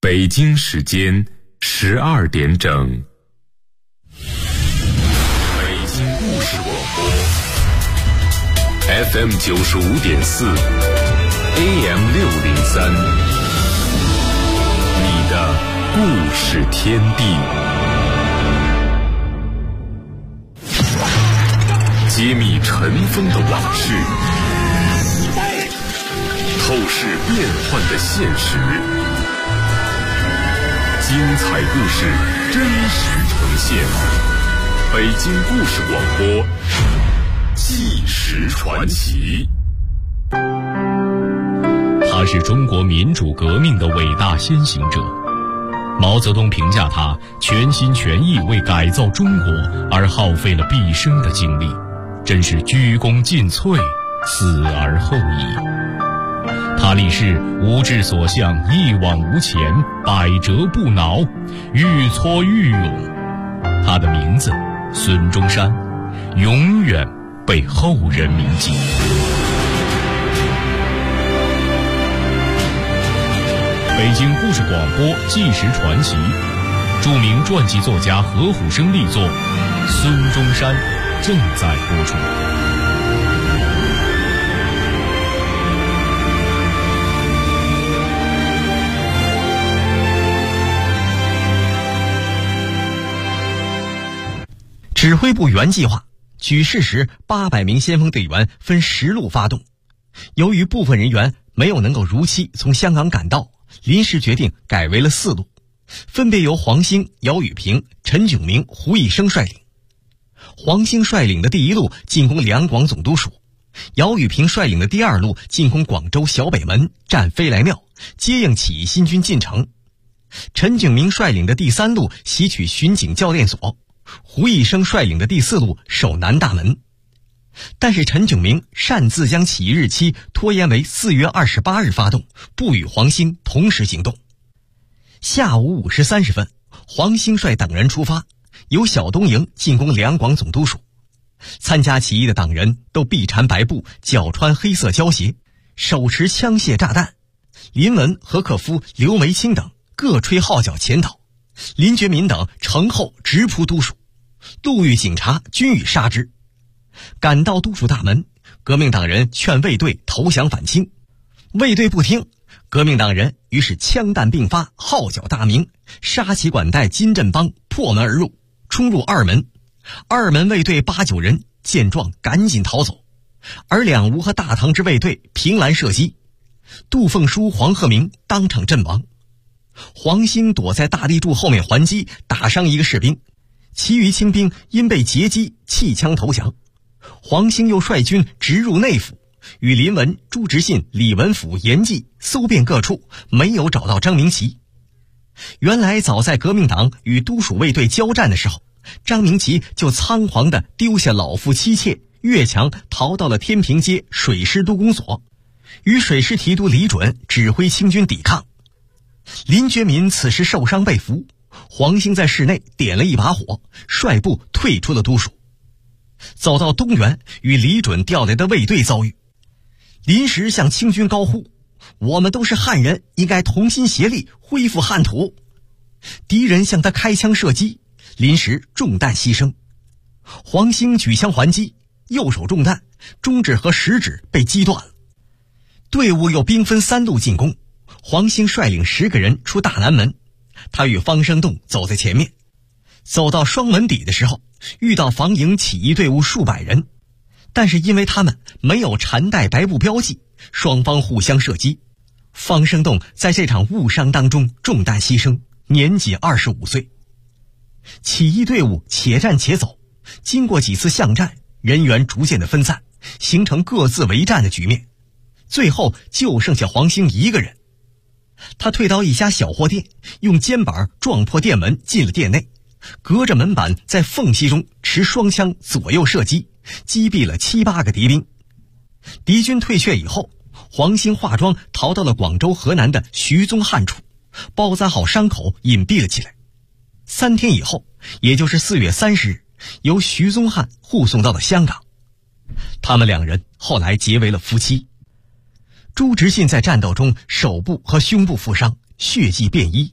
北京时间12点整。北京故事广播 FM 95.4 AM 603，你的故事天地。揭秘尘封的往事，透视变幻的现实，精彩故事真实呈现。北京故事广播，纪实传奇。 他是中国民主革命的伟大先行者。毛泽东评价他全心全意为改造中国而耗费了毕生的精力，真是鞠躬尽瘁，死而后已。他立誓无志所向，一往无前，百折不挠，愈挫愈勇。他的名字孙中山，永远被后人铭记。北京故事广播纪实传奇，著名传记作家何虎生力作《孙中山》正在播出。 指挥部原计划举事时800名先锋队员分10路发动，由于部分人员没有能够如期从香港赶到，临时决定改为了4路，分别由黄兴、姚宇平、陈炯明、胡一生率领。黄兴率领的第1路进攻两广总督署，姚宇平率领的第2路进攻广州小北门，占飞来庙，接应起义新军进城。陈炯明率领的第3路袭取巡警教练所，胡一生率领的第4路守南大门。但是陈炯明擅自将起义日期拖延为4月28日发动，不与黄兴同时行动。下午5时30分，黄兴率党人出发，由小东营进攻两广总督署。参加起义的党人都臂缠白布，脚穿黑色胶鞋，手持枪械炸弹。林文、何克夫、刘梅清等各吹号角潜逃，林觉民等乘后直扑督署，路遇警察均予杀之。赶到督署大门，革命党人劝卫队投降反清，卫队不听，革命党人于是枪弹并发，号角大鸣，杀起管带金振邦，破门而入，冲入二门。二门卫队8、9人见状赶紧逃走，而两吴和大堂之卫队凭栏射击，杜凤书、黄鹤鸣当场阵亡。黄兴躲在大地柱后面还击，打伤1个士兵，其余清兵因被截击弃枪投降。黄兴又率军直入内府，与林文、朱执信、李文甫、严济搜遍各处，没有找到张明奇。原来早在革命党与督署卫队交战的时候，张明奇就仓皇地丢下老父妻妾，越墙逃到了天平街水师督公所，与水师提督李准指挥清军抵抗。林觉民此时受伤被俘，黄兴在室内点了一把火，率部退出了督署。走到东园，与李准调来的卫队遭遇，临时向清军高呼：我们都是汉人，应该同心协力恢复汉土。敌人向他开枪射击，临时中弹牺牲。黄兴举枪还击，右手中弹，中指和食指被击断了。队伍又兵分3路进攻，黄兴率领10个人出大南门，他与方生栋走在前面。走到双门底的时候，遇到防营起义队伍数百人，但是因为他们没有缠带白布标记，双方互相射击。方生栋在这场误伤当中中弹牺牲，年仅25岁。起义队伍且战且走，经过几次巷战，人员逐渐的分散，形成各自为战的局面。最后就剩下黄兴1个人，他退到一家小货店，用肩膀撞破店门进了店内，隔着门板在缝隙中持双枪左右射击，击毙了7、8个敌兵。敌军退却以后，黄兴化妆逃到了广州河南的徐宗汉处，包扎好伤口隐蔽了起来。3天以后，也就是4月30日，由徐宗汉护送到了香港。他们2人后来结为了夫妻。朱执信在战斗中手部和胸部负伤，血迹遍衣，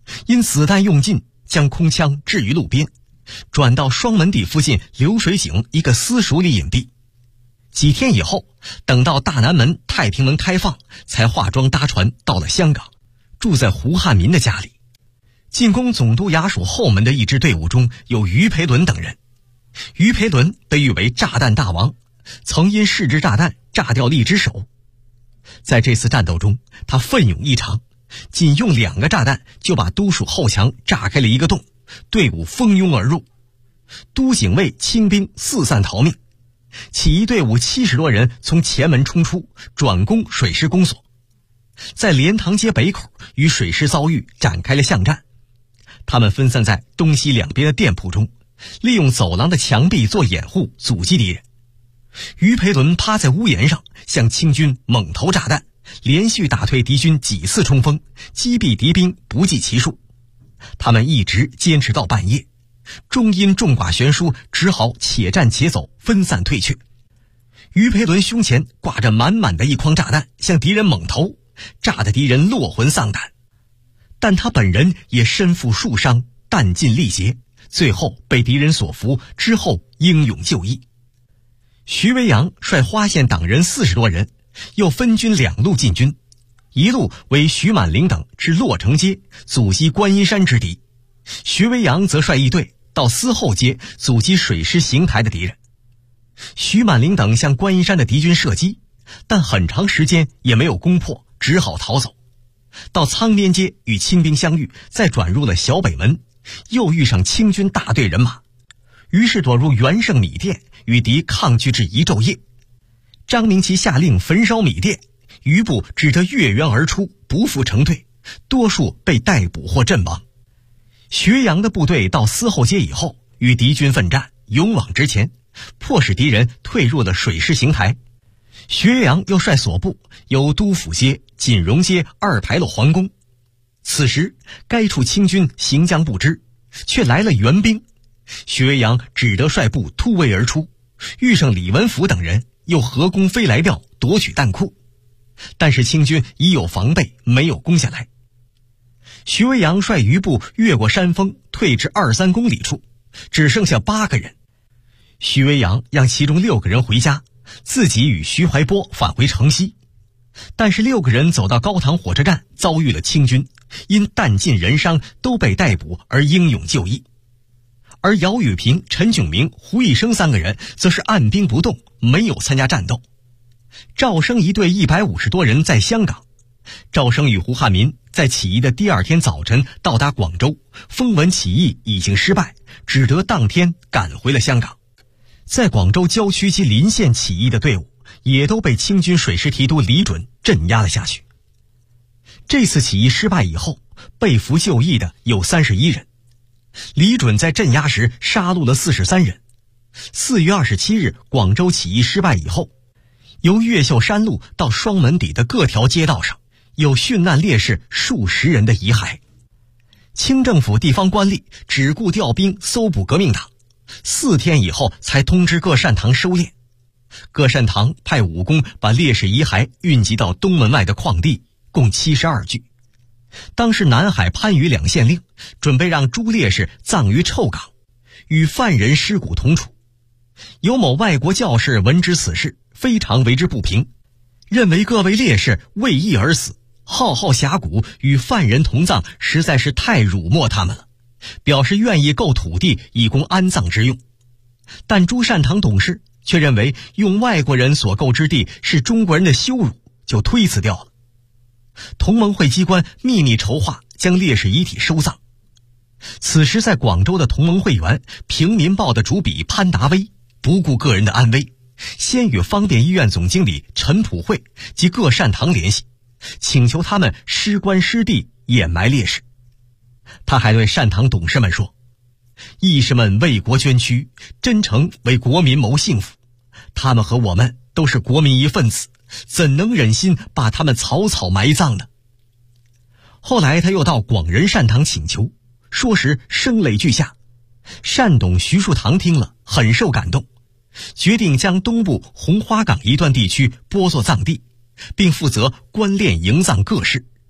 因子弹用尽，将空枪置于路边，转到双门底附近流水井一个私塾里隐蔽。几天以后，等到大南门、太平门开放，才化妆搭船到了香港，住在胡汉民的家里。进攻总督衙署后门的一支队伍中有于培伦等人。于培伦被誉为炸弹大王，曾因试制炸弹炸掉一只手。在这次战斗中，他奋勇异常，仅用2个炸弹就把都署后墙炸开了一个洞，队伍蜂拥而入，都警卫清兵四散逃命。起义队伍70多人从前门冲出，转攻水师公所，在莲塘街北口与水师遭遇，展开了巷战。他们分散在东西两边的店铺中，利用走廊的墙壁做掩护，阻击敌人。于培伦趴在屋檐上，向清军猛投炸弹，连续打退敌军几次冲锋，击毙敌兵不计其数。他们一直坚持到半夜，终因众寡悬殊，只好且战且走，分散退却。于培伦胸前挂着满满的一筐炸弹，向敌人猛投，炸得敌人落魂丧胆。但他本人也身负数伤，弹尽力竭，最后被敌人所俘，之后英勇就义。徐维扬率花县党人40多人，又分军2路进军，一路为徐满龄等至洛城街，阻击观音山之敌；徐维扬则率一队到思后街，阻击水师行台的敌人。徐满龄等向观音山的敌军射击，但很长时间也没有攻破，只好逃走。到苍边街与清兵相遇，再转入了小北门，又遇上清军大队人马，于是躲入元盛米店，与敌抗拒至一昼夜。张明奇下令焚烧米店，余部只得越渊而出，不复成退，多数被逮捕或阵亡。薛洋的部队到思后街以后，与敌军奋战，勇往直前，迫使敌人退入了水师行台。薛洋又率所部由都府街、锦荣街2牌楼皇宫。此时该处清军行将不知，却来了援兵，薛洋只得率部突围而出，遇上李文甫等人，又合攻飞来庙，夺取弹库。但是清军已有防备，没有攻下来。徐维扬率余部越过山峰，退至2-3公里处，只剩下8个人。徐维扬让其中6个人回家，自己与徐怀波返回城西。但是6个人走到高塘火车站，遭遇了清军，因弹尽人伤，都被逮捕而英勇就义。而姚雨平、陈炯明、胡一生3个人则是按兵不动，没有参加战斗。赵生一队150多人在香港，赵生与胡汉民在起义的第2天早晨到达广州，风闻起义已经失败，只得当天赶回了香港。在广州郊区及邻县起义的队伍也都被清军水师提督李准镇压了下去。这次起义失败以后，被俘就义的有31人。李准在镇压时杀戮了43人。4月27日广州起义失败以后，由越秀山路到双门底的各条街道上有殉难烈士数十人的遗骸。清政府地方官吏只顾调兵搜捕革命党，4天以后才通知各善堂收敛。各善堂派武工把烈士遗骸运集到东门外的矿地，共72具。当时南海、番禺2县令准备让诸烈士葬于臭港，与犯人尸骨同处。有某外国教士闻知此事，非常为之不平，认为各位烈士为义而死，浩浩峡谷与犯人同葬实在是太辱没他们了，表示愿意购土地以供安葬之用。但诸善堂董事却认为用外国人所购之地是中国人的羞辱，就推辞掉了。同盟会机关秘密筹划将烈士遗体收葬。此时在广州的同盟会员平民报的主笔潘达威不顾个人的安危，先与方便医院总经理陈普惠及各善堂联系，请求他们施棺施地掩埋烈士。他还对善堂董事们说，义士们为国捐躯，真诚为国民谋幸福，他们和我们都是国民一份子，怎能忍心把他们草草埋葬呢？后来他又到广仁善堂请求，说时声泪俱下。善董徐树堂听了很受感动，决定将东部红花岗一段地区拨作葬地，并负责棺殓营葬各事。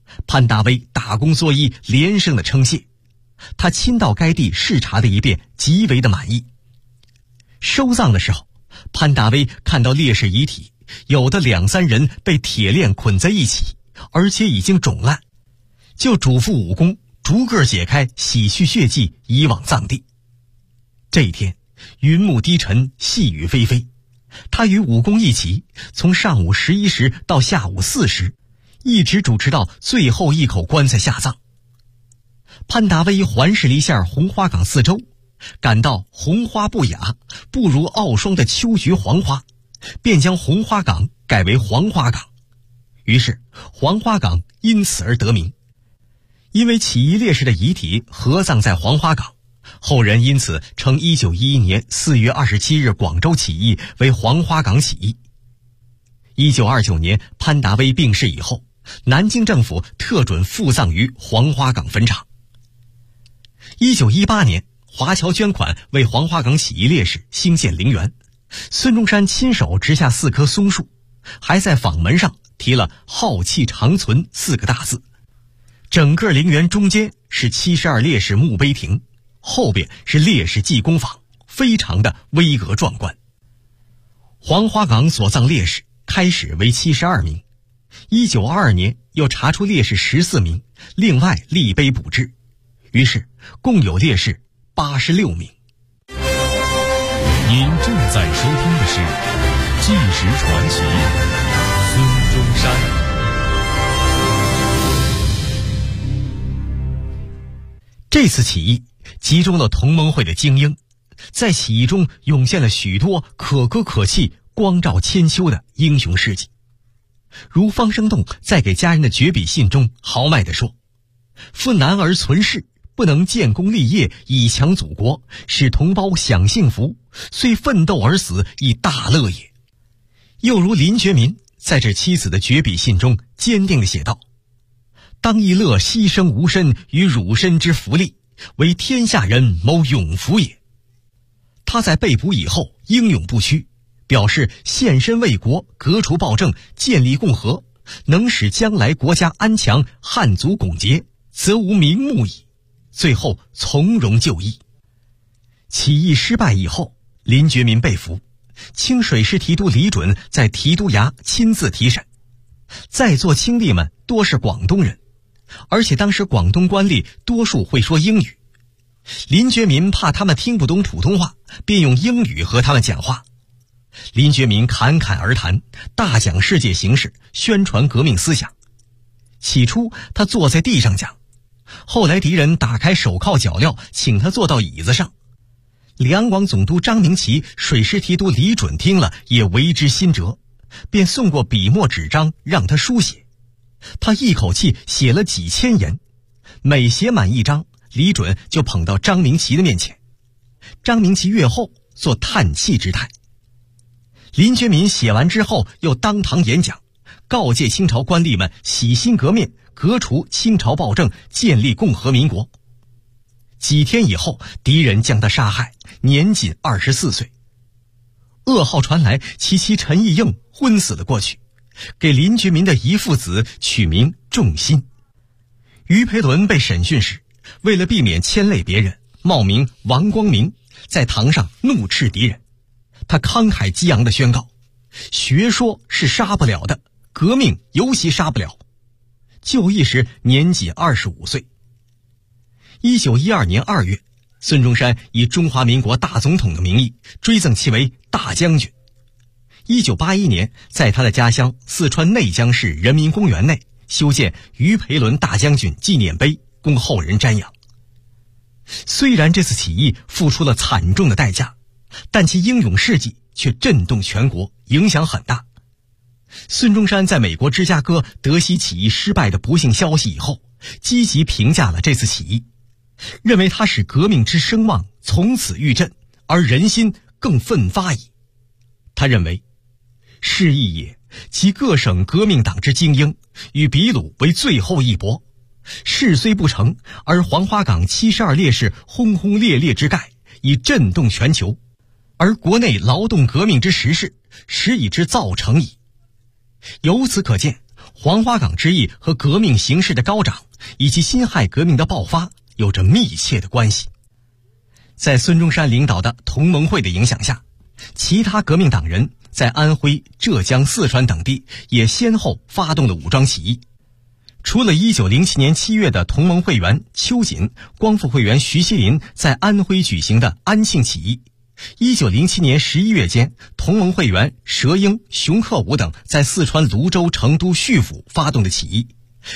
潘达威大公作揖，连声的称谢。他亲到该地视察了一遍，极为的满意。收葬的时候，潘达威看到烈士遗体，有的2、3人被铁链捆在一起，而且已经肿烂，就嘱咐武工逐个解开，洗去血迹，移往葬地。这一天，云幕低沉，细雨霏霏。他与武工一起，从上午11时到下午4时，一直主持到最后一口棺材下葬。潘达威环视了一下红花岗四周，感到红花不雅，不如傲霜的秋菊黄花，便将红花岗改为黄花岗。于是黄花岗因此而得名。因为起义烈士的遗体合葬在黄花岗，后人因此称1911年4月27日广州起义为黄花岗起义。1929年潘达威病逝以后，南京政府特准复葬于黄花岗坟场。1918年，华侨捐款为黄花岗起义烈士兴建陵园，孙中山亲手植下4棵松树，还在坊门上题了浩气长存4个大字。整个陵园中间是72烈士墓碑亭，后边是烈士记功坊，非常的巍峨壮观。黄花岗所葬烈士开始为72名，1922年又查出烈士14名，另外立碑补志，于是共有烈士86名。 您正在收听的是《纪实传奇》，孙中山。 这次起义集中了同盟会的精英，在起义中涌现了许多可歌可泣、光照千秋的英雄事迹。如方生动在给家人的绝笔信中豪迈地说：“夫男儿存世，不能建功立业以强祖国，使同胞享幸福，虽奋斗而死，亦大乐也。”又如林觉民在这妻子的绝笔信中坚定地写道：“当亦乐牺牲吾身与汝身之福利，为天下人谋永福也。”他在被捕以后英勇不屈，表示献身为国，革除暴政，建立共和，能使将来国家安强，汉族拱节，则无名目矣。最后从容就义。起义失败以后，林觉民被俘，清水师提督李准在提督衙亲自提审。在座清吏们多是广东人，而且当时广东官吏多数会说英语。林觉民怕他们听不懂普通话，便用英语和他们讲话。林觉民侃侃而谈，大讲世界形势，宣传革命思想。起初他坐在地上讲，后来敌人打开手铐脚镣，请他坐到椅子上。两广总督张明奇、水师提督李准听了也为之心折，便送过笔墨纸张让他书写。他一口气写了几千言，每写满1张，李准就捧到张明奇的面前。张明奇阅后做叹气之态。林觉民写完之后又当堂演讲，告诫清朝官吏们洗心革面，革除清朝暴政，建立共和民国。几天以后，敌人将他杀害，年仅24岁。噩耗传来，其妻陈义应昏死了过去，给林觉民的遗腹子取名仲辛。于培伦被审讯时，为了避免牵累别人，冒名王光明，在堂上怒斥敌人。他慷慨激昂地宣告：学说是杀不了的，革命尤其杀不了。就义时年仅25岁。1912年2月，孙中山以中华民国大总统的名义追赠其为大将军。1981年，在他的家乡四川内江市人民公园内修建于培伦大将军纪念碑，供后人瞻仰。虽然这次起义付出了惨重的代价，但其英勇事迹却震动全国，影响很大。孙中山在美国芝加哥德西起义失败的不幸消息以后，积极评价了这次起义，认为它使革命之声望从此愈振，而人心更奋发矣。他认为，是义也，其各省革命党之精英与比鲁为最后一搏，事虽不成，而黄花岗72烈士轰轰烈烈之盖已震动全球，而国内劳动革命之时势实已之造成矣。由此可见， 黄花岗之役和革命形势的高涨，以及辛亥革命的爆发有着密切的关系。在孙中山领导的同盟会的影响下，其他革命党人在安徽、浙江、四川等地也先后发动了武装起义。除了1907年7月的同盟会员邱瑾、光复会员徐锡林在安徽举行的安庆起义，1907年11月间，同盟会员佘英、熊克武等在四川泸州、成都、叙府发动的起义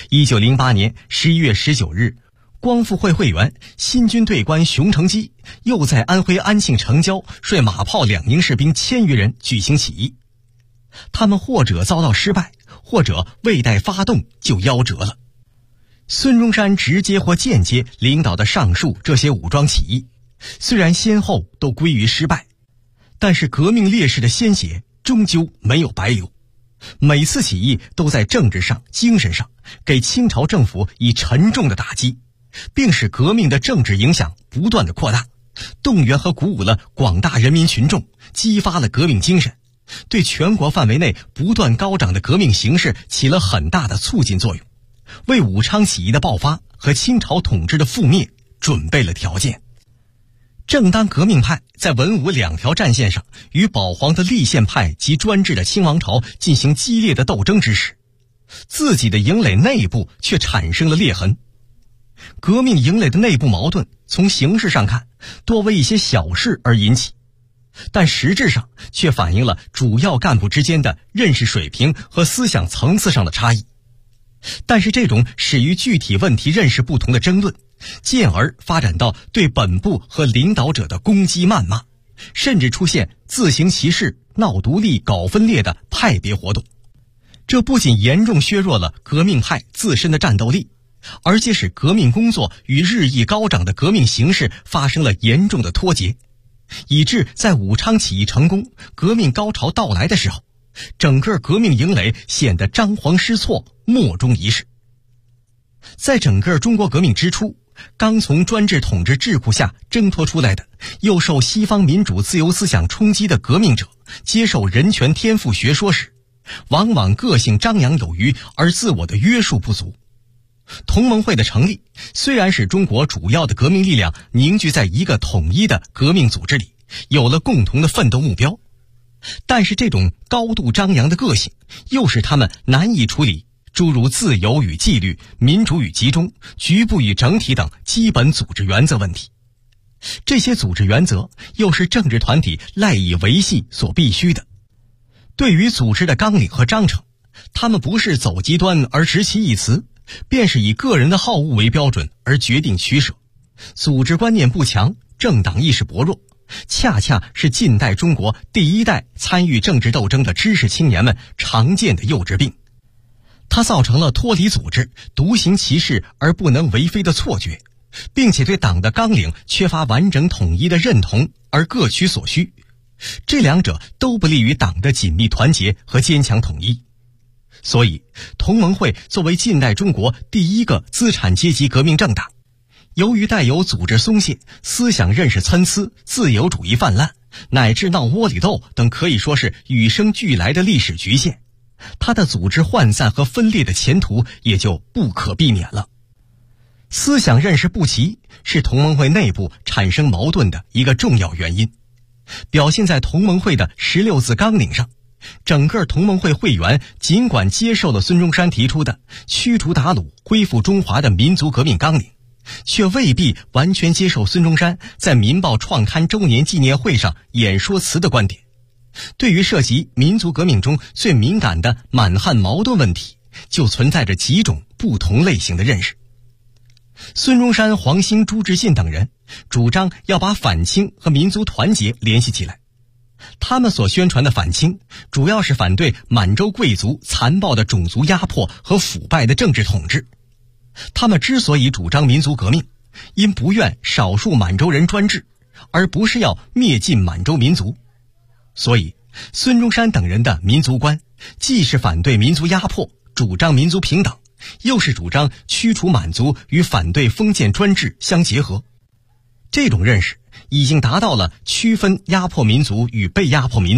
，1908年11月19日，光复会会员新军队官熊承基又在安徽安庆城郊率马炮2营士兵1000余人举行起义。他们或者遭到失败，或者未待发动就夭折了。孙中山直接或间接领导的上述这些武装起义，虽然先后都归于失败，但是革命烈士的鲜血终究没有白流。每次起义都在政治上、精神上给清朝政府以沉重的打击，并使革命的政治影响不断的扩大，动员和鼓舞了广大人民群众，激发了革命精神，对全国范围内不断高涨的革命形势起了很大的促进作用，为武昌起义的爆发和清朝统治的覆灭准备了条件。正当革命派在文武两条战线上与保皇的立宪派及专制的清王朝进行激烈的斗争之时，自己的营垒内部却产生了裂痕。革命营垒的内部矛盾从形式上看多为一些小事而引起，但实质上却反映了主要干部之间的认识水平和思想层次上的差异。但是这种始于具体问题认识不同的争论，进而发展到对本部和领导者的攻击谩骂，甚至出现自行其事、闹独立、搞分裂的派别活动。这不仅严重削弱了革命派自身的战斗力，而且使革命工作与日益高涨的革命形势发生了严重的脱节，以致在武昌起义成功、革命高潮到来的时候，整个革命营垒显得张皇失措、莫衷一是。在整个中国革命之初，刚从专制统治桎梏下挣脱出来的，又受西方民主自由思想冲击的革命者，接受人权天赋学说时，往往个性张扬有余，而自我的约束不足。同盟会的成立，虽然使中国主要的革命力量凝聚在一个统一的革命组织里，有了共同的奋斗目标，但是这种高度张扬的个性，又使他们难以处理诸如自由与纪律、民主与集中、局部与整体等基本组织原则问题。这些组织原则又是政治团体赖以维系所必须的。对于组织的纲领和章程，他们不是走极端而执其一词，便是以个人的好恶为标准而决定取舍。组织观念不强，政党意识薄弱，恰恰是近代中国第一代参与政治斗争的知识青年们常见的幼稚病。它造成了脱离组织、独行其事而不能为非的错觉，并且对党的纲领缺乏完整统一的认同而各取所需。这两者都不利于党的紧密团结和坚强统一。所以，同盟会作为近代中国第一个资产阶级革命政党，由于带有组织松懈、思想认识参差、自由主义泛滥，乃至闹窝里斗等可以说是与生俱来的历史局限，它的组织涣散和分裂的前途也就不可避免了。思想认识不齐是同盟会内部产生矛盾的一个重要原因，表现在同盟会的16字纲领上。整个同盟会会员尽管接受了孙中山提出的驱除鞑虏、恢复中华的民族革命纲领，却未必完全接受孙中山在《民报》创刊周年纪念会上演说词的观点。对于涉及民族革命中最敏感的满汉矛盾问题，就存在着几种不同类型的认识。孙中山、黄兴、朱志信等人主张要把反清和民族团结联系起来。他们所宣传的反清，主要是反对满洲贵族残暴的种族压迫和腐败的政治统治。他们之所以主张民族革命，因不愿少数满洲人专制，而不是要灭尽满洲民族。所以，孙中山等人的民族观，既是反对民族压迫，主张民族平等，又是主张驱除满族与反对封建专制相结合。这种认识已经达到了区分压迫民族与被压迫民族、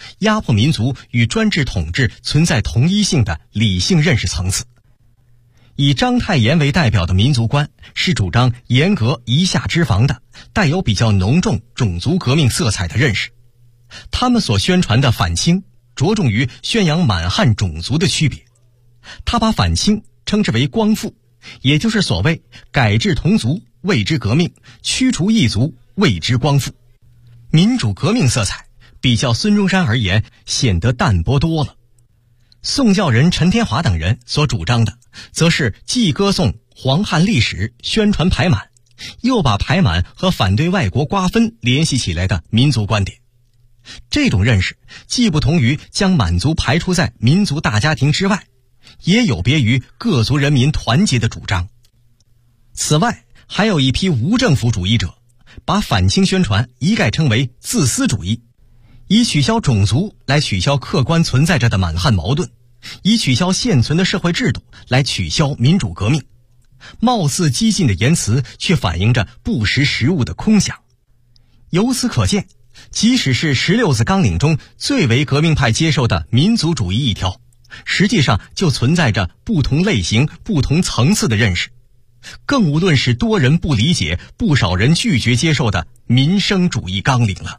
压迫民族与专制统治存在同一性的理性认识层次。以章太炎为代表的民族观是主张严格夷夏之防的，带有比较浓重种族革命色彩的认识。他们所宣传的反清着重于宣扬满汉种族的区别，他把反清称之为光复，也就是所谓改制同族谓之革命，驱除异族谓之光复。民主革命色彩比较孙中山而言显得淡薄多了。宋教仁陈天华等人所主张的则是既歌颂黄汉历史，宣传排满，又把排满和反对外国瓜分联系起来的民族观点。这种认识既不同于将满族排除在民族大家庭之外，也有别于各族人民团结的主张。此外，还有一批无政府主义者把反清宣传一概称为自私主义，以取消种族来取消客观存在着的满汉矛盾，以取消现存的社会制度来取消民主革命。貌似激进的言辞却反映着不识时务的空想。由此可见，即使是16字纲领中最为革命派接受的民族主义一条，实际上就存在着不同类型不同层次的认识，更无论是多人不理解不少人拒绝接受的民生主义纲领了。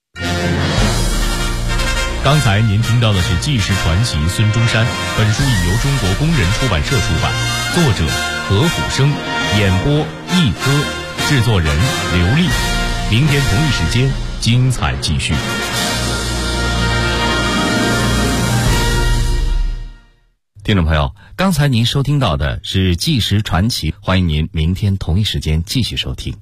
刚才您听到的是纪实传奇孙中山，本书已由中国工人出版社出版，作者何虎生，演播一歌，制作人刘丽。明天同一时间精彩继续。 听众朋友，刚才您收听到的是纪实传奇，欢迎您明天同一时间继续收听。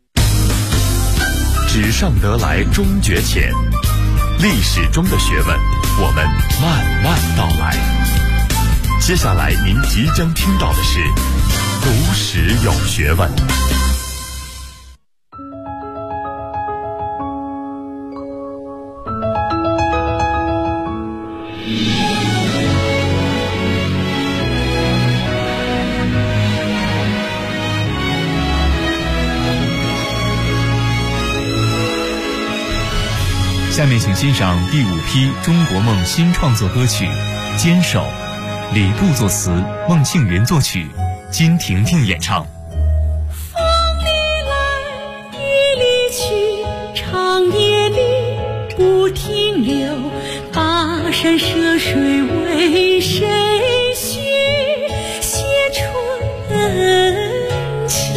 纸上得来终觉浅，历史中的学问，我们慢慢道来。接下来您即将听到的是读史有学问。 下面请欣赏第5批中国梦新创作歌曲《坚守》，李杜作词，孟庆云作曲，金婷婷演唱。 风里来，雨里去，长夜里不停留，跋山涉水为谁许？写春秋。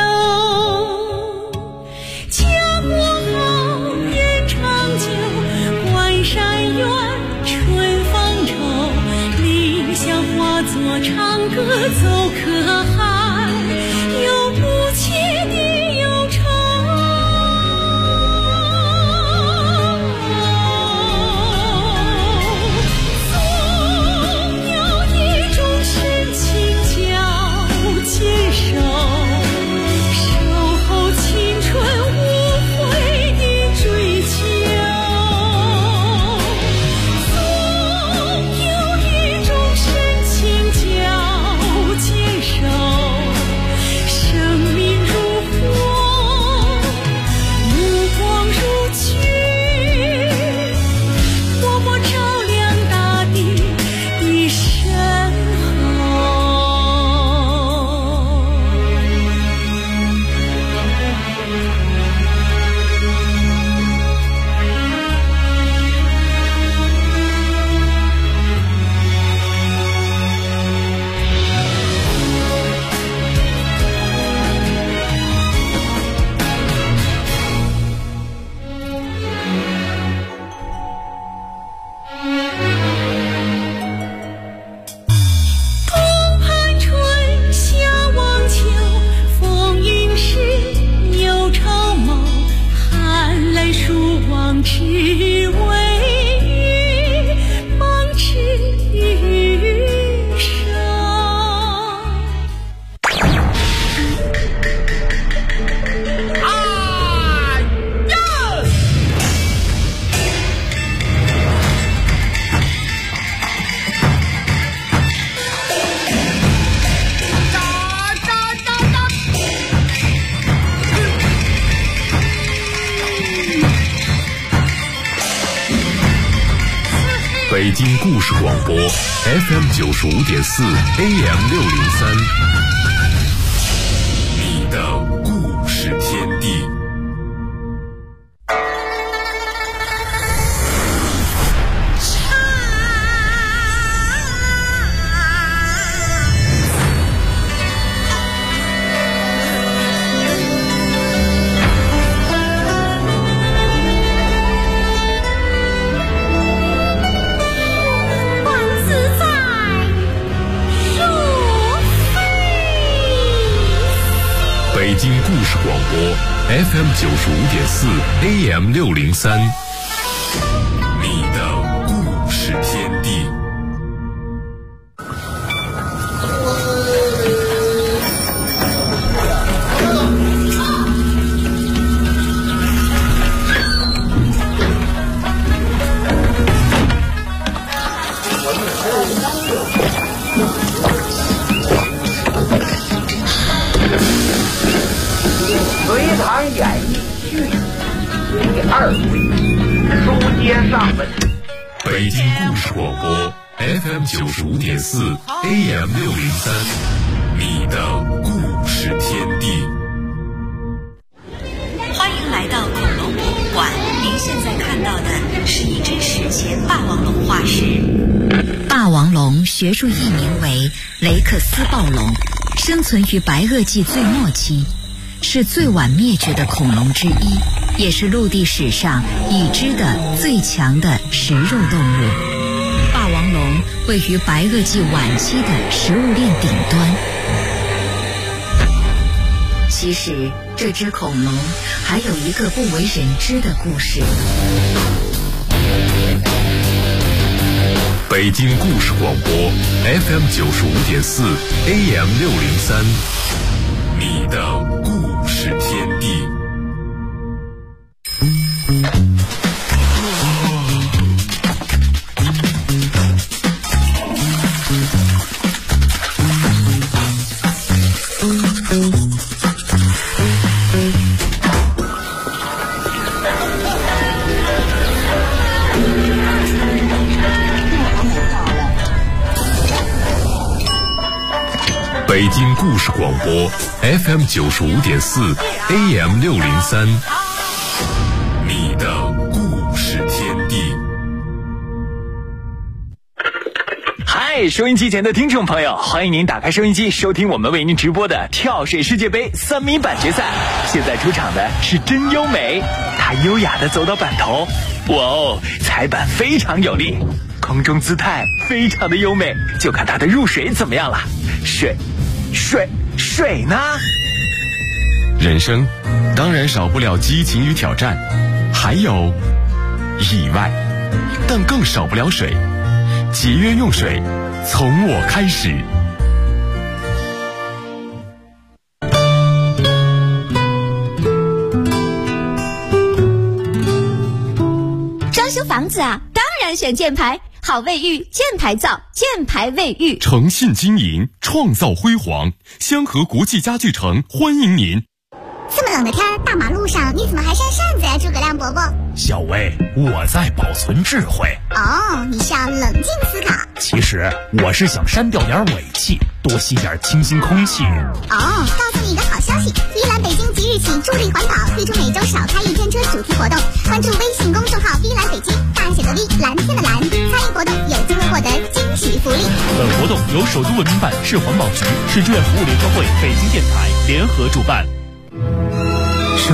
做唱歌走可汗，有不切的忧愁。总有一种深情叫坚守，守候青春无悔的追求。总有一种深情叫坚守。 北京故事广播 FM 95.4 AM 603，你的故事天地。北京故事广播 FM 95.4 AM 603，你的故事天地。 隋唐演义续第2回，书接上文。 北京故事广播 FM 95.4 AM 603，你的故事天地。 欢迎来到恐龙博物馆，您现在看到的是一只史前霸王龙化石。霸王龙学术译名为雷克斯暴龙，生存于白垩纪最末期，是最晚灭绝的恐龙之一，也是陆地史上已知的最强的食肉动物。霸王龙位于白垩纪晚期的食物链顶端。其实这只恐龙还有一个不为人知的故事。 北京故事广播 FM 95.4 AM 603，你的故事天地。北京故事广播 FM 95.4 AM 603，你的故事天地。 嗨，收音机前的听众朋友，欢迎您打开收音机收听我们为您直播的跳水世界杯3米板决赛。现在出场的是真优美，她优雅地走到板头，哇哦，踩板非常有力，空中姿态非常的优美，就看她的入水怎么样了。水呢？ 人生当然少不了激情与挑战，还有意外，但更少不了水。节约用水，从我开始。 装修房子啊，当然选箭牌。好卫浴，箭牌造，箭牌卫浴， 诚信经营，创造辉煌。香河国际家具城欢迎您。 这么冷的天，大马路上你怎么还扇扇子呀，诸葛亮伯伯？ 小薇，我在保存智慧。 哦，你是要冷静思考。 其实我是想删掉点尾气，多吸点清新空气。 哦，告诉你一个好消息，碧蓝北京即日起助力环保，推出每周少开一天车主题活动。关注微信公众号碧蓝北京，大写的 V， 蓝天的蓝，参与活动有机会获得惊喜福利。 本活动由首都文明办、市环保局、市志愿服务联合会、北京电台联合主办。